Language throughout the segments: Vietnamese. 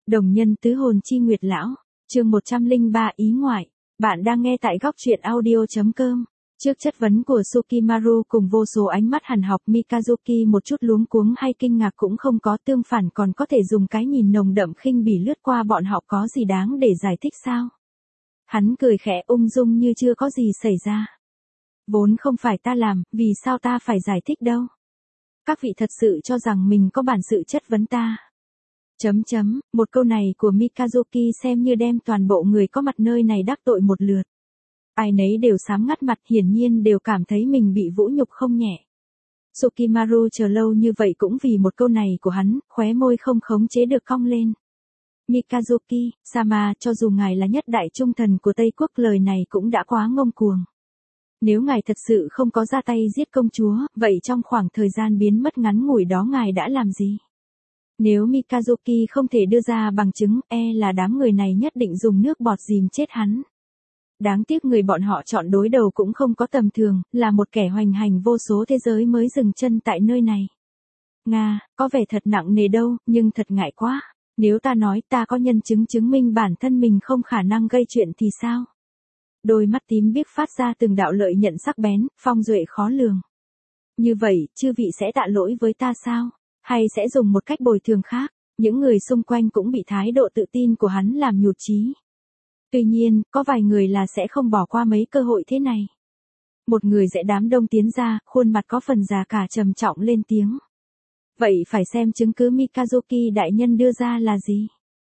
Đồng nhân tứ hồn chi nguyệt lão, chương 103 ý ngoại. Bạn đang nghe tại góc truyện audio.com. Trước chất vấn của Sukimaru cùng vô số ánh mắt hằn học, Mikazuki một chút luống cuống hay kinh ngạc cũng không có, tương phản còn có thể dùng cái nhìn nồng đậm khinh bỉ lướt qua bọn họ. Có gì đáng để giải thích sao? Hắn cười khẽ ung dung như chưa có gì xảy ra. Vốn không phải ta làm, vì sao ta phải giải thích đâu? Các vị thật sự cho rằng mình có bản sự chất vấn ta? Một câu này của Mikazuki xem như đem toàn bộ người có mặt nơi này đắc tội một lượt. Ai nấy đều sám ngắt mặt, hiển nhiên đều cảm thấy mình bị vũ nhục không nhẹ. Sukimaru chờ lâu như vậy cũng vì một câu này của hắn, khóe môi không khống chế được cong lên. Mikazuki, Sama, cho dù ngài là nhất đại trung thần của Tây Quốc, lời này cũng đã quá ngông cuồng. Nếu ngài thật sự không có ra tay giết công chúa, vậy trong khoảng thời gian biến mất ngắn ngủi đó ngài đã làm gì? Nếu Mikazuki không thể đưa ra bằng chứng, là đám người này nhất định dùng nước bọt dìm chết hắn. Đáng tiếc người bọn họ chọn đối đầu cũng không có tầm thường, là một kẻ hoành hành vô số thế giới mới dừng chân tại nơi này. Nga, có vẻ thật nặng nề đâu, nhưng thật ngại quá. Nếu ta nói ta có nhân chứng chứng minh bản thân mình không khả năng gây chuyện thì sao? Đôi mắt tím biếc phát ra từng đạo lợi nhận sắc bén, phong duệ khó lường. Như vậy, chư vị sẽ tạ lỗi với ta sao? Hay sẽ dùng một cách bồi thường khác? Những người xung quanh cũng bị thái độ tự tin của hắn làm nhụt chí. Tuy nhiên, có vài người là sẽ không bỏ qua mấy cơ hội thế này. Một người dễ đám đông tiến ra, khuôn mặt có phần già cả trầm trọng lên tiếng. Vậy phải xem chứng cứ Mikazuki đại nhân đưa ra là gì?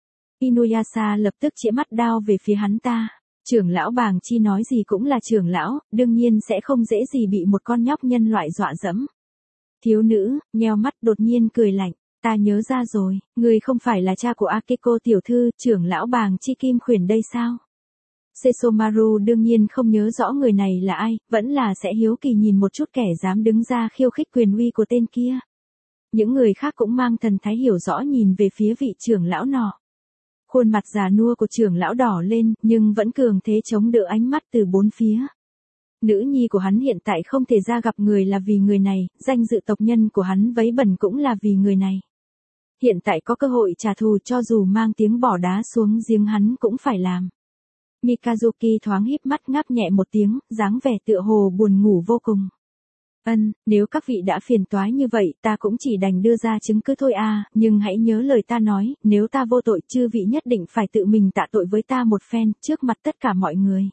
Inuyasha lập tức chĩa mắt đao về phía hắn ta. Trưởng lão Bàng Chi nói gì cũng là trưởng lão, đương nhiên sẽ không dễ gì bị một con nhóc nhân loại dọa dẫm. Thiếu nữ, nheo mắt đột nhiên cười lạnh. Ta nhớ ra rồi, người không phải là cha của Akiko tiểu thư, trưởng lão Bàng Chi Kim Khuyển đây sao? Sesomaru đương nhiên không nhớ rõ người này là ai, vẫn là sẽ hiếu kỳ nhìn một chút kẻ dám đứng ra khiêu khích quyền uy của tên kia. Những người khác cũng mang thần thái hiểu rõ nhìn về phía vị trưởng lão nọ. Khuôn mặt già nua của trưởng lão đỏ lên, nhưng vẫn cường thế chống đỡ ánh mắt từ bốn phía. Nữ nhi của hắn hiện tại không thể ra gặp người là vì người này, danh dự tộc nhân của hắn vấy bẩn cũng là vì người này. Hiện tại có cơ hội trả thù, cho dù mang tiếng bỏ đá xuống giếng hắn cũng phải làm. Mikazuki thoáng híp mắt ngáp nhẹ một tiếng, dáng vẻ tựa hồ buồn ngủ vô cùng. Nếu các vị đã phiền toái như vậy, ta cũng chỉ đành đưa ra chứng cứ thôi à, nhưng hãy nhớ lời ta nói, nếu ta vô tội, chư vị nhất định phải tự mình tạ tội với ta một phen, trước mặt tất cả mọi người.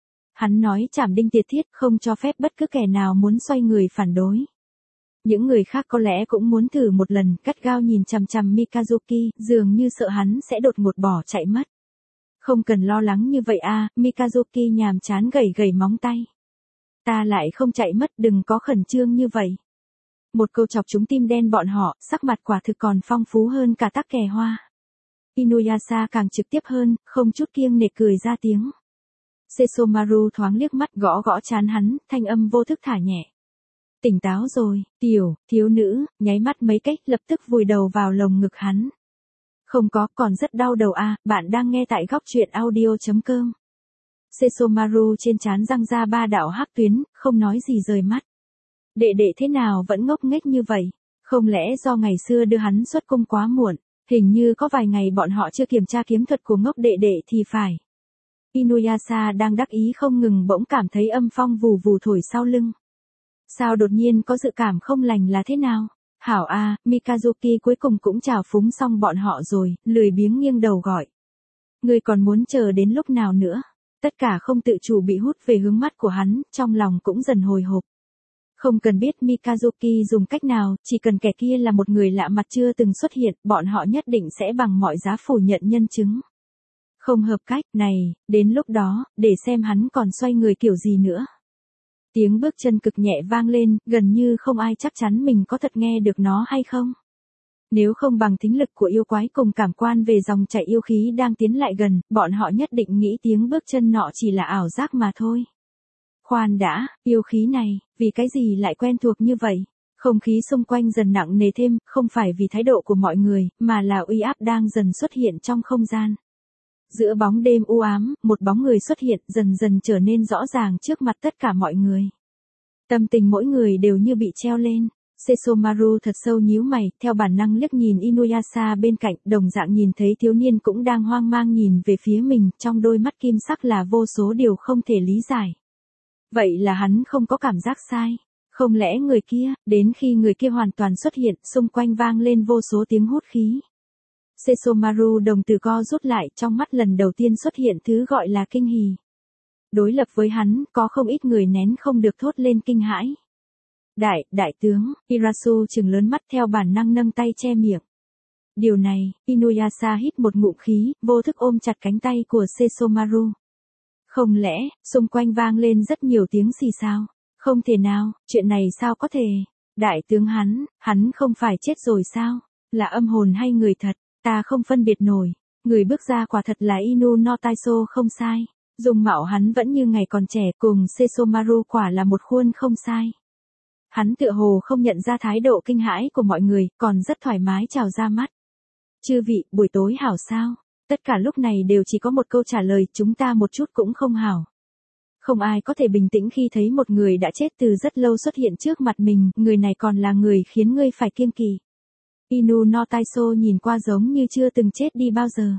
Hắn nói chảm đinh tiệt thiết, không cho phép bất cứ kẻ nào muốn xoay người phản đối. Những người khác có lẽ cũng muốn thử một lần, gắt gao nhìn chằm chằm Mikazuki, dường như sợ hắn sẽ đột ngột bỏ chạy mất. Không cần lo lắng như vậy à, Mikazuki nhàm chán gẩy gẩy móng tay. Ta lại không chạy mất, đừng có khẩn trương như vậy. Một câu chọc trúng tim đen bọn họ, sắc mặt quả thực còn phong phú hơn cả tắc kè hoa. Inuyasha càng trực tiếp hơn, không chút kiêng nể cười ra tiếng. Sesomaru thoáng liếc mắt gõ gõ trán hắn, thanh âm vô thức thả nhẹ. Tỉnh táo rồi, thiếu nữ, nháy mắt mấy cách lập tức vùi đầu vào lồng ngực hắn. Không có, còn rất đau đầu à, bạn đang nghe tại góc truyện audio.com. Sesomaru trên trán răng ra ba đạo hắc tuyến, không nói gì rời mắt. Đệ đệ thế nào vẫn ngốc nghếch như vậy? Không lẽ do ngày xưa đưa hắn xuất cung quá muộn? Hình như có vài ngày bọn họ chưa kiểm tra kiếm thuật của ngốc đệ đệ thì phải. Inuyasha đang đắc ý không ngừng bỗng cảm thấy âm phong vù vù thổi sau lưng. Sao đột nhiên có dự cảm không lành là thế nào? Hảo a, Mikazuki cuối cùng cũng chào phúng xong bọn họ rồi, lười biếng nghiêng đầu gọi. Người còn muốn chờ đến lúc nào nữa? Tất cả không tự chủ bị hút về hướng mắt của hắn, trong lòng cũng dần hồi hộp. Không cần biết Mikazuki dùng cách nào, chỉ cần kẻ kia là một người lạ mặt chưa từng xuất hiện, bọn họ nhất định sẽ bằng mọi giá phủ nhận nhân chứng. Không hợp cách, này, đến lúc đó, để xem hắn còn xoay người kiểu gì nữa. Tiếng bước chân cực nhẹ vang lên, gần như không ai chắc chắn mình có thật nghe được nó hay không. Nếu không bằng thính lực của yêu quái cùng cảm quan về dòng chảy yêu khí đang tiến lại gần, bọn họ nhất định nghĩ tiếng bước chân nọ chỉ là ảo giác mà thôi. Khoan đã, yêu khí này, vì cái gì lại quen thuộc như vậy? Không khí xung quanh dần nặng nề thêm, không phải vì thái độ của mọi người, mà là uy áp đang dần xuất hiện trong không gian. Giữa bóng đêm u ám, một bóng người xuất hiện, dần dần trở nên rõ ràng trước mặt tất cả mọi người. Tâm tình mỗi người đều như bị treo lên. Sesomaru thật sâu nhíu mày, theo bản năng liếc nhìn Inuyasha bên cạnh, đồng dạng nhìn thấy thiếu niên cũng đang hoang mang nhìn về phía mình, trong đôi mắt kim sắc là vô số điều không thể lý giải. Vậy là hắn không có cảm giác sai. Không lẽ người kia, đến khi người kia hoàn toàn xuất hiện, xung quanh vang lên vô số tiếng hút khí. Sesomaru đồng tử co rút lại, trong mắt lần đầu tiên xuất hiện thứ gọi là kinh hỉ. Đối lập với hắn, có không ít người nén không được thốt lên kinh hãi. Đại tướng, Irasu trừng lớn mắt theo bản năng nâng tay che miệng. Điều này, Inuyasha hít một ngụm khí, vô thức ôm chặt cánh tay của Sesomaru. Không lẽ, xung quanh vang lên rất nhiều tiếng xì xào. Không thể nào, chuyện này sao có thể? Đại tướng hắn không phải chết rồi sao? Là âm hồn hay người thật? Ta không phân biệt nổi. Người bước ra quả thật là Inu no Taiso không sai. Dung mạo hắn vẫn như ngày còn trẻ, cùng Sesomaru quả là một khuôn không sai. Hắn tựa hồ không nhận ra thái độ kinh hãi của mọi người, còn rất thoải mái chào ra mắt. Chư vị, buổi tối hảo sao? Tất cả lúc này đều chỉ có một câu trả lời, chúng ta một chút cũng không hảo. Không ai có thể bình tĩnh khi thấy một người đã chết từ rất lâu xuất hiện trước mặt mình, người này còn là người khiến ngươi phải kiêng kỵ. Inu no Taiso nhìn qua giống như chưa từng chết đi bao giờ.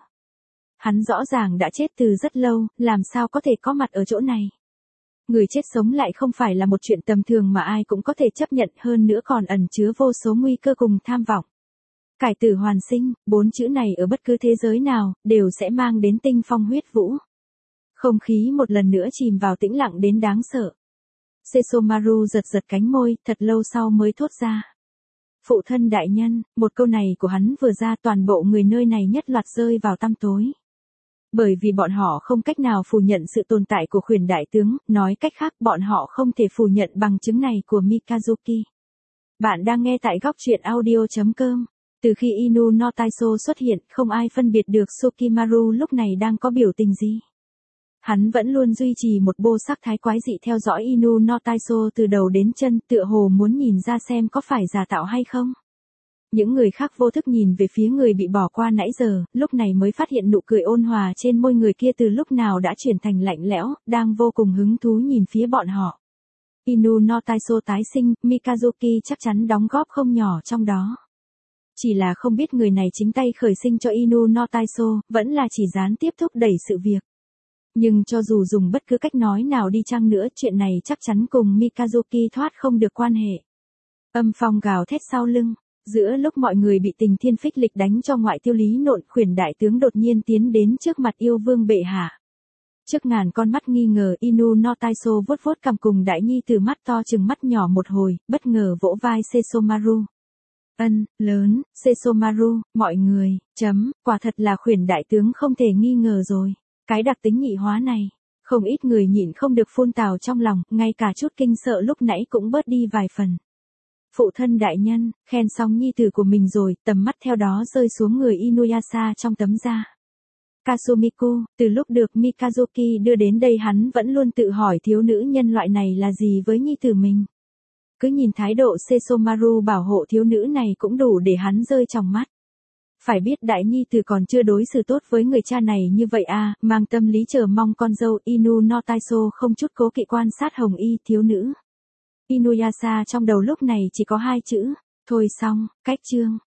Hắn rõ ràng đã chết từ rất lâu, làm sao có thể có mặt ở chỗ này. Người chết sống lại không phải là một chuyện tầm thường mà ai cũng có thể chấp nhận, hơn nữa còn ẩn chứa vô số nguy cơ cùng tham vọng. Cải tử hoàn sinh, 4 chữ này ở bất cứ thế giới nào, đều sẽ mang đến tinh phong huyết vũ. Không khí một lần nữa chìm vào tĩnh lặng đến đáng sợ. Sesomaru giật cánh môi, thật lâu sau mới thốt ra. Phụ thân đại nhân, một câu này của hắn vừa ra, toàn bộ người nơi này nhất loạt rơi vào tăm tối. Bởi vì bọn họ không cách nào phủ nhận sự tồn tại của khuyển đại tướng, nói cách khác bọn họ không thể phủ nhận bằng chứng này của Mikazuki. Bạn đang nghe tại góc truyện audio.com. Từ khi Inu no Taiso xuất hiện, không ai phân biệt được Sukimaru lúc này đang có biểu tình gì. Hắn vẫn luôn duy trì một bộ sắc thái quái dị theo dõi Inu no Taiso từ đầu đến chân, tựa hồ muốn nhìn ra xem có phải giả tạo hay không. Những người khác vô thức nhìn về phía người bị bỏ qua nãy giờ, lúc này mới phát hiện nụ cười ôn hòa trên môi người kia từ lúc nào đã chuyển thành lạnh lẽo, đang vô cùng hứng thú nhìn phía bọn họ. Inu no Taiso tái sinh, Mikazuki chắc chắn đóng góp không nhỏ trong đó. Chỉ là không biết người này chính tay khởi sinh cho Inu no Taiso, vẫn là chỉ gián tiếp thúc đẩy sự việc. Nhưng cho dù dùng bất cứ cách nói nào đi chăng nữa, chuyện này chắc chắn cùng Mikazuki thoát không được quan hệ. Âm phong gào thét sau lưng. Giữa lúc mọi người bị tình thiên phích lịch đánh cho ngoại tiêu lý nộn, khuyển đại tướng đột nhiên tiến đến trước mặt yêu vương bệ hạ. Trước ngàn con mắt nghi ngờ, Inu no Taiso vuốt vuốt cằm cùng đại nhi từ mắt to chừng mắt nhỏ một hồi, bất ngờ vỗ vai Sesomaru. Lớn, Sesomaru, mọi người, quả thật là khuyển đại tướng không thể nghi ngờ rồi. Cái đặc tính nhị hóa này, không ít người nhịn không được phun tào trong lòng, ngay cả chút kinh sợ lúc nãy cũng bớt đi vài phần. Phụ thân đại nhân, khen xong nhi tử của mình rồi, tầm mắt theo đó rơi xuống người Inuyasha trong tấm da. Kasumiku, từ lúc được Mikazuki đưa đến đây hắn vẫn luôn tự hỏi thiếu nữ nhân loại này là gì với nhi tử mình. Cứ nhìn thái độ Sesomaru bảo hộ thiếu nữ này cũng đủ để hắn rơi trong mắt. Phải biết đại nhi tử còn chưa đối xử tốt với người cha này như vậy à, mang tâm lý chờ mong con dâu. Inu no Taiso không chút cố kỵ quan sát hồng y thiếu nữ. Inuyasha trong đầu lúc này chỉ có 2 chữ, thôi xong, cách chương.